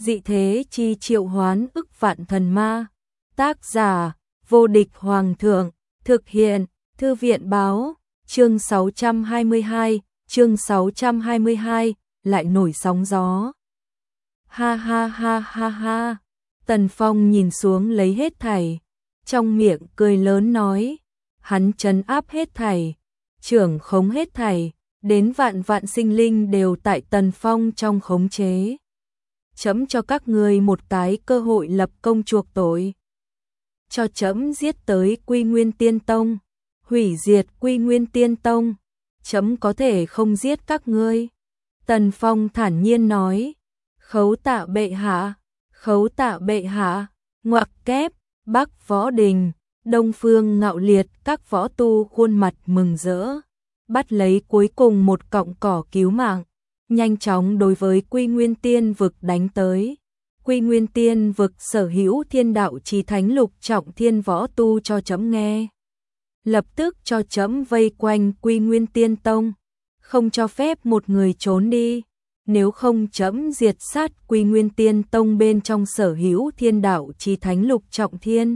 dị thế chi triệu hoán ức vạn thần ma. Tác giả, vô địch hoàng thượng, thực hiện, thư viện báo, chương 622, lại nổi sóng gió. Ha ha ha ha ha, Tần Phong nhìn xuống lấy hết thảy, trong miệng cười lớn nói, hắn trấn áp hết thảy, trưởng khống hết thảy, đến vạn vạn sinh linh đều tại Tần Phong trong khống chế. Trẫm cho các ngươi một cái cơ hội lập công chuộc tội. Cho trẫm giết tới Quy Nguyên Tiên Tông, hủy diệt Quy Nguyên Tiên Tông, trẫm có thể không giết các ngươi. Tần Phong thản nhiên nói, khấu tạ bệ hạ, khấu tạ bệ hạ, ngoặc kép, Bắc Võ Đình, Đông Phương Ngạo Liệt các võ tu khuôn mặt mừng rỡ, bắt lấy cuối cùng một cọng cỏ cứu mạng, nhanh chóng đối với Quy Nguyên Tiên vực đánh tới. Quy Nguyên Tiên vực sở hữu thiên đạo chí thánh lục trọng thiên võ tu cho trẫm nghe. Lập tức cho trẫm vây quanh Quy Nguyên Tiên Tông, không cho phép một người trốn đi, nếu không trẫm diệt sát Quy Nguyên Tiên Tông bên trong sở hữu thiên đạo chí thánh lục trọng thiên.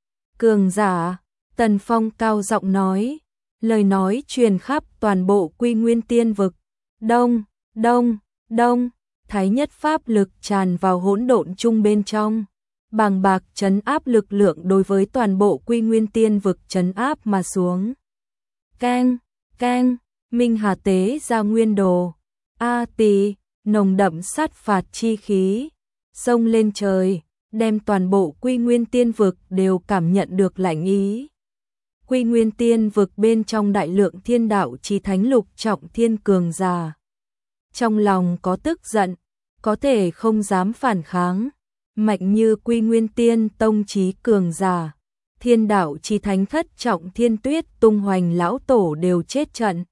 Cường giả, Tần Phong cao giọng nói, lời nói truyền khắp toàn bộ Quy Nguyên Tiên vực. Đông, đông, đông, thái nhất pháp lực tràn vào hỗn độn chung bên trong, bàng bạc trấn áp lực lượng đối với toàn bộ Quy Nguyên Tiên vực trấn áp mà xuống. Keng, keng, Minh Hà tế ra nguyên đồ, a tỳ, nồng đậm sát phạt chi khí, xông lên trời, đem toàn bộ Quy Nguyên Tiên vực đều cảm nhận được lạnh ý. Quy Nguyên Tiên vực bên trong đại lượng thiên đạo chí thánh lục trọng thiên cường giả. Trong lòng có tức giận, có thể không dám phản kháng, mạnh như Quy Nguyên Tiên Tông chí cường giả, thiên đạo chí thánh thất trọng thiên Tuyết Tung Hoành lão tổ đều chết trận.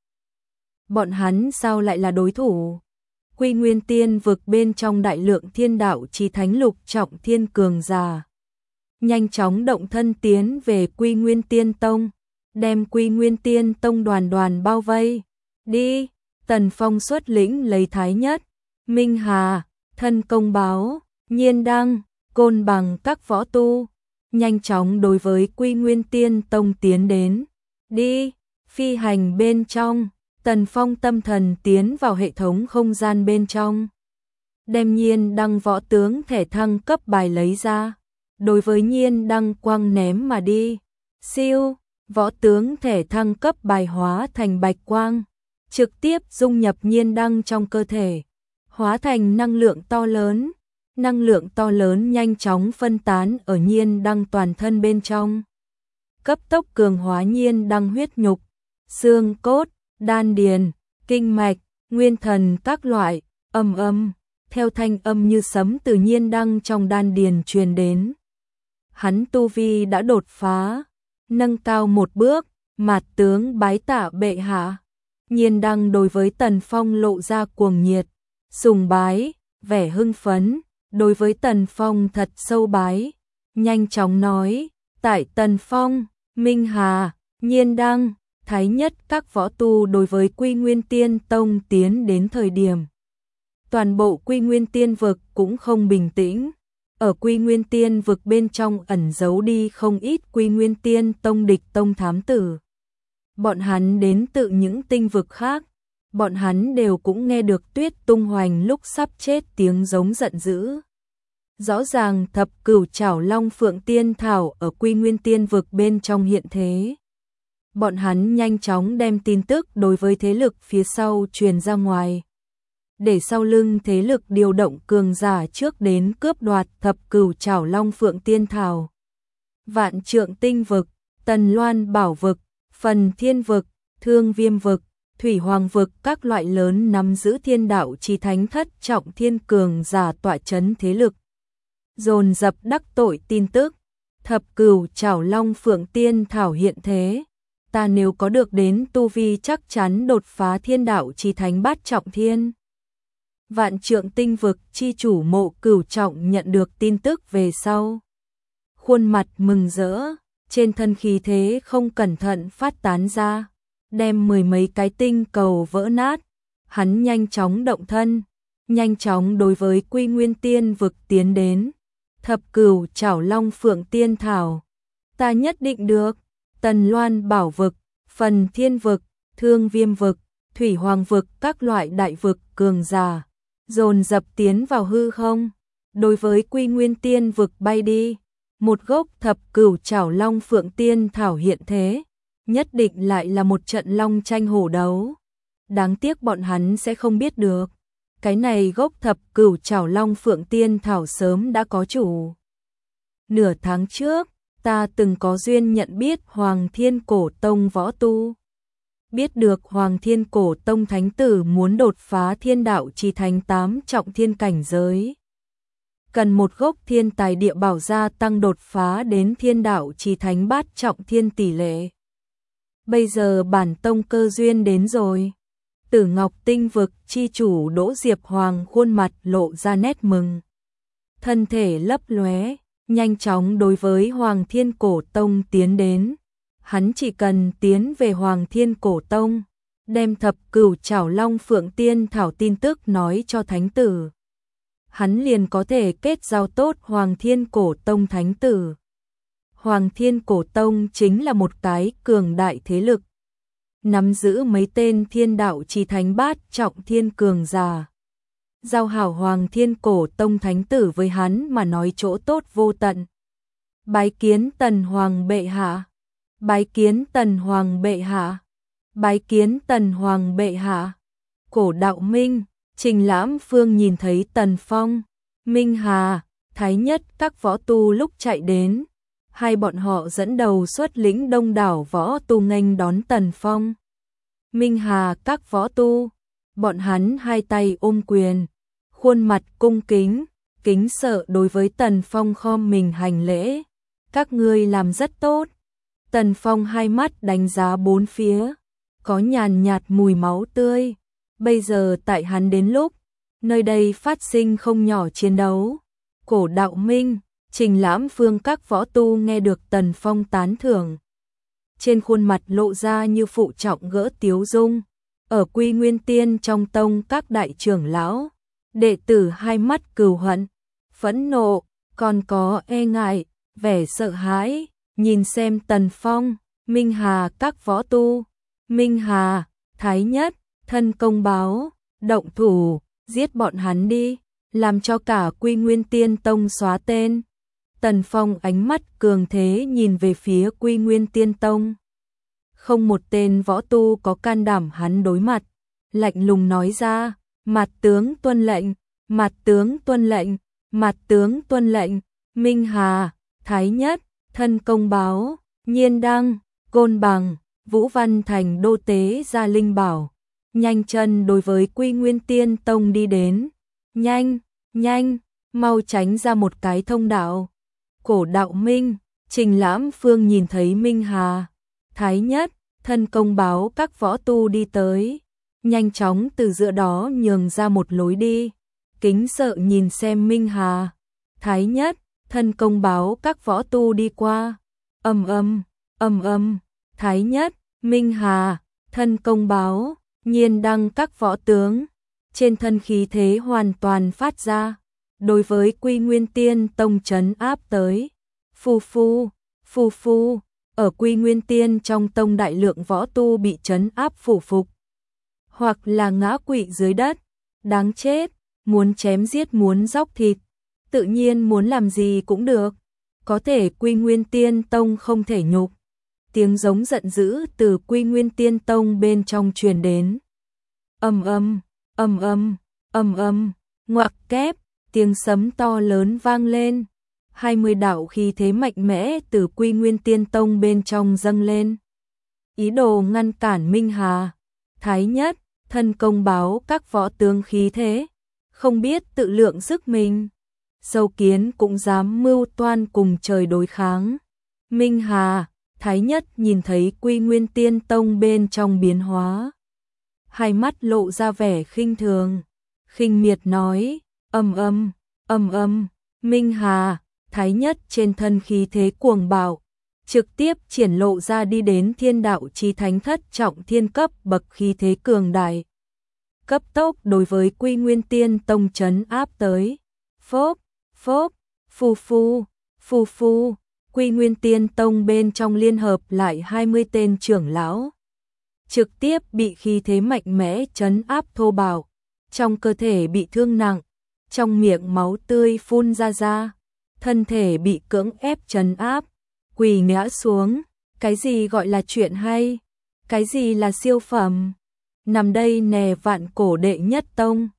Bọn hắn sao lại là đối thủ? Quy Nguyên Tiên vực bên trong đại lượng thiên đạo chí thánh lục trọng thiên cường giả, nhanh chóng động thân tiến về Quy Nguyên Tiên Tông, đem Quy Nguyên Tiên Tông đoàn đoàn bao vây. Đi! Tần Phong xuất lĩnh lấy Thái Nhất, Minh Hà, Thân Công Báo, Nhiên Đăng, Côn Bằng các võ tu, nhanh chóng đối với Quy Nguyên Tiên Tông tiến đến. Đi! Phi hành bên trong, Tần Phong tâm thần tiến vào hệ thống không gian bên trong, đem Nhiên Đăng võ tướng thẻ thăng cấp bài lấy ra, đối với Nhiên Đăng quăng ném mà đi. Siêu! Võ tướng thẻ thăng cấp bài hóa thành bạch quang, trực tiếp dung nhập Nhiên Đăng trong cơ thể, hóa thành năng lượng to lớn nhanh chóng phân tán ở Nhiên Đăng toàn thân bên trong, cấp tốc cường hóa Nhiên Đăng huyết nhục, xương cốt, đan điền, kinh mạch, nguyên thần các loại, theo thanh âm như sấm từ Nhiên Đăng trong đan điền truyền đến. Hắn tu vi đã đột phá, nâng cao một bước, mạt tướng bái tạ bệ hạ. Nhiên Đăng đối với Tần Phong lộ ra cuồng nhiệt, sùng bái, vẻ hưng phấn, đối với Tần Phong thật sâu bái, nhanh chóng nói, tại Tần Phong, Minh Hà, Nhiên Đăng, Thái Nhất các võ tu đối với Quy Nguyên Tiên Tông tiến đến thời điểm. Toàn bộ Quy Nguyên Tiên vực cũng không bình tĩnh, ở Quy Nguyên Tiên vực bên trong ẩn giấu đi không ít Quy Nguyên Tiên Tông địch tông thám tử. Bọn hắn đến từ những tinh vực khác, bọn hắn đều cũng nghe được Tuyết Tung Hoành lúc sắp chết tiếng giống giận dữ. Rõ ràng thập cửu trảo long phượng tiên thảo ở Quy Nguyên Tiên vực bên trong hiện thế. Bọn hắn nhanh chóng đem tin tức đối với thế lực phía sau truyền ra ngoài, để sau lưng thế lực điều động cường giả trước đến cướp đoạt thập cửu trảo long phượng tiên thảo. Vạn Trượng Tinh vực, Tần Loan Bảo vực, Phần Thiên vực, Thương Viêm vực, Thủy Hoàng vực các loại lớn nắm giữ thiên đạo chí thánh thất trọng thiên cường giả tọa chấn thế lực, dồn dập đắc tội tin tức. Thập cửu trảo long phượng tiên thảo hiện thế, ta nếu có được đến tu vi chắc chắn đột phá thiên đạo chí thánh bát trọng thiên. Vạn Trượng Tinh vực chi chủ Mộ Cửu Trọng nhận được tin tức về sau, khuôn mặt mừng rỡ, trên thân khí thế không cẩn thận phát tán ra, đem mười mấy cái tinh cầu vỡ nát. Hắn nhanh chóng động thân, nhanh chóng đối với Quy Nguyên Tiên vực tiến đến. Thập Cửu Trảo Long Phượng Tiên Thảo, ta nhất định được. Tần Loan Bảo vực, Phần Thiên vực, Thương Viêm vực, Thủy Hoàng vực, các loại đại vực cường giả dồn dập tiến vào hư không, đối với Quy Nguyên Tiên vực bay đi. Một gốc Thập Cửu Trảo Long Phượng Tiên Thảo hiện thế, nhất định lại là một trận long tranh hổ đấu. Đáng tiếc bọn hắn sẽ không biết được, cái này gốc Thập Cửu Trảo Long Phượng Tiên Thảo sớm đã có chủ. Nửa tháng trước, ta từng có duyên nhận biết Hoàng Thiên Cổ Tông võ tu. Biết được Hoàng Thiên Cổ Tông thánh tử muốn đột phá thiên đạo chỉ thành 8 trọng thiên cảnh giới. Cần một gốc thiên tài địa bảo gia tăng đột phá đến thiên đạo chỉ thánh bát trọng thiên tỷ lệ. Bây giờ bản tông cơ duyên đến rồi. Tử Ngọc Tinh vực chi chủ Đỗ Diệp Hoàng khuôn mặt lộ ra nét mừng. Thân thể lấp lóe, nhanh chóng đối với Hoàng Thiên Cổ Tông tiến đến. Hắn chỉ cần tiến về Hoàng Thiên Cổ Tông, đem Thập Cửu Trảo Long Phượng Tiên Thảo tin tức nói cho thánh tử. Hắn liền có thể kết giao tốt Hoàng Thiên Cổ Tông thánh tử. Hoàng Thiên Cổ Tông chính là một cái cường đại thế lực, nắm giữ mấy tên thiên đạo chỉ thánh bát trọng thiên cường giả. Giao hảo Hoàng Thiên Cổ Tông thánh tử với hắn mà nói chỗ tốt vô tận. Bái kiến Tần Hoàng bệ hạ, bái kiến Tần Hoàng bệ hạ, bái kiến Tần Hoàng bệ hạ. Cổ Đạo Minh, Trình Lãm Phương nhìn thấy Tần Phong, Minh Hà, Thái Nhất các võ tu lúc chạy đến, hai bọn họ dẫn đầu xuất lĩnh đông đảo võ tu nghênh đón Tần Phong. Minh Hà các võ tu, bọn hắn hai tay ôm quyền, khuôn mặt cung kính, kính sợ đối với Tần Phong khom mình hành lễ. Các ngươi làm rất tốt. Tần Phong hai mắt đánh giá bốn phía, có nhàn nhạt mùi máu tươi. Bây giờ tại hắn đến lúc, nơi đây phát sinh không nhỏ chiến đấu. Cổ Đạo Minh, Trình Lãm Phương các võ tu nghe được Tần Phong tán thưởng, trên khuôn mặt lộ ra như phụ trọng gỡ tiếu dung. Ở Quy Nguyên Tiên trong tông các đại trưởng lão, đệ tử hai mắt cừu hận, phẫn nộ, còn có e ngại, vẻ sợ hãi, nhìn xem Tần Phong. Minh Hà các võ tu, Minh Hà, Thái Nhất, thân công báo, động thủ, giết bọn hắn đi, làm cho cả Quy Nguyên Tiên tông xóa tên. Tần Phong ánh mắt cường thế nhìn về phía Quy Nguyên Tiên tông. Không một tên võ tu có can đảm hắn đối mặt, lạnh lùng nói ra, mặt tướng tuân lệnh, mặt tướng tuân lệnh, mặt tướng tuân lệnh. Minh Hà, Thái Nhất, thân công báo, Nhiên Đăng, Côn Bằng, Vũ Văn Thành đô tế ra linh bảo, nhanh chân đối với Quy Nguyên Tiên tông đi đến. Nhanh, nhanh, mau tránh ra một cái thông đạo. Cổ Đạo Minh, Trình Lãm Phương nhìn thấy Minh Hà, Thái Nhất, thân công báo các võ tu đi tới, nhanh chóng từ giữa đó nhường ra một lối đi, kính sợ nhìn xem Minh Hà, Thái Nhất, thân công báo các võ tu đi qua. Ầm ầm, ầm ầm, Thái Nhất, Minh Hà, thân công báo, Nhiên Đăng các võ tướng, trên thân khí thế hoàn toàn phát ra, đối với Quy Nguyên Tiên tông trấn áp tới. Phù phù, phù phù, ở Quy Nguyên Tiên trong tông đại lượng võ tu bị trấn áp phủ phục, hoặc là ngã quỵ dưới đất. Đáng chết, muốn chém giết muốn róc thịt, tự nhiên muốn làm gì cũng được, có thể Quy Nguyên Tiên tông không thể nhục. Tiếng giống giận dữ từ Quy Nguyên Tiên tông bên trong truyền đến. Ầm ầm, ầm ầm, ầm ầm, ngoặc kép, tiếng sấm to lớn vang lên. 20 đạo khí thế mạnh mẽ từ Quy Nguyên Tiên tông bên trong dâng lên, ý đồ ngăn cản Minh Hà, Thái Nhất, thân công báo các võ tướng khí thế, không biết tự lượng sức mình. Sâu kiến cũng dám mưu toan cùng trời đối kháng. Minh Hà, Thái Nhất nhìn thấy Quy Nguyên Tiên tông bên trong biến hóa, hai mắt lộ ra vẻ khinh thường, khinh miệt nói, ầm ầm, ầm ầm. Minh Hà, Thái Nhất trên thân khí thế cuồng bạo, trực tiếp triển lộ ra đi đến thiên đạo chí thánh thất trọng thiên cấp bậc khí thế cường đại. cấp tốc đối với Quy Nguyên Tiên Tông trấn áp tới. Phốp, phốp, phù phù, phù phù, Quy Nguyên Tiên Tông bên trong liên hợp lại 20 tên trưởng lão. Trực tiếp bị khí thế mạnh mẽ trấn áp thô bạo, trong cơ thể bị thương nặng, trong miệng máu tươi phun ra, thân thể bị cưỡng ép trấn áp, quỳ ngã xuống. Cái gì gọi là chuyện hay? Cái gì là siêu phẩm? Nằm đây nè vạn cổ đệ nhất tông.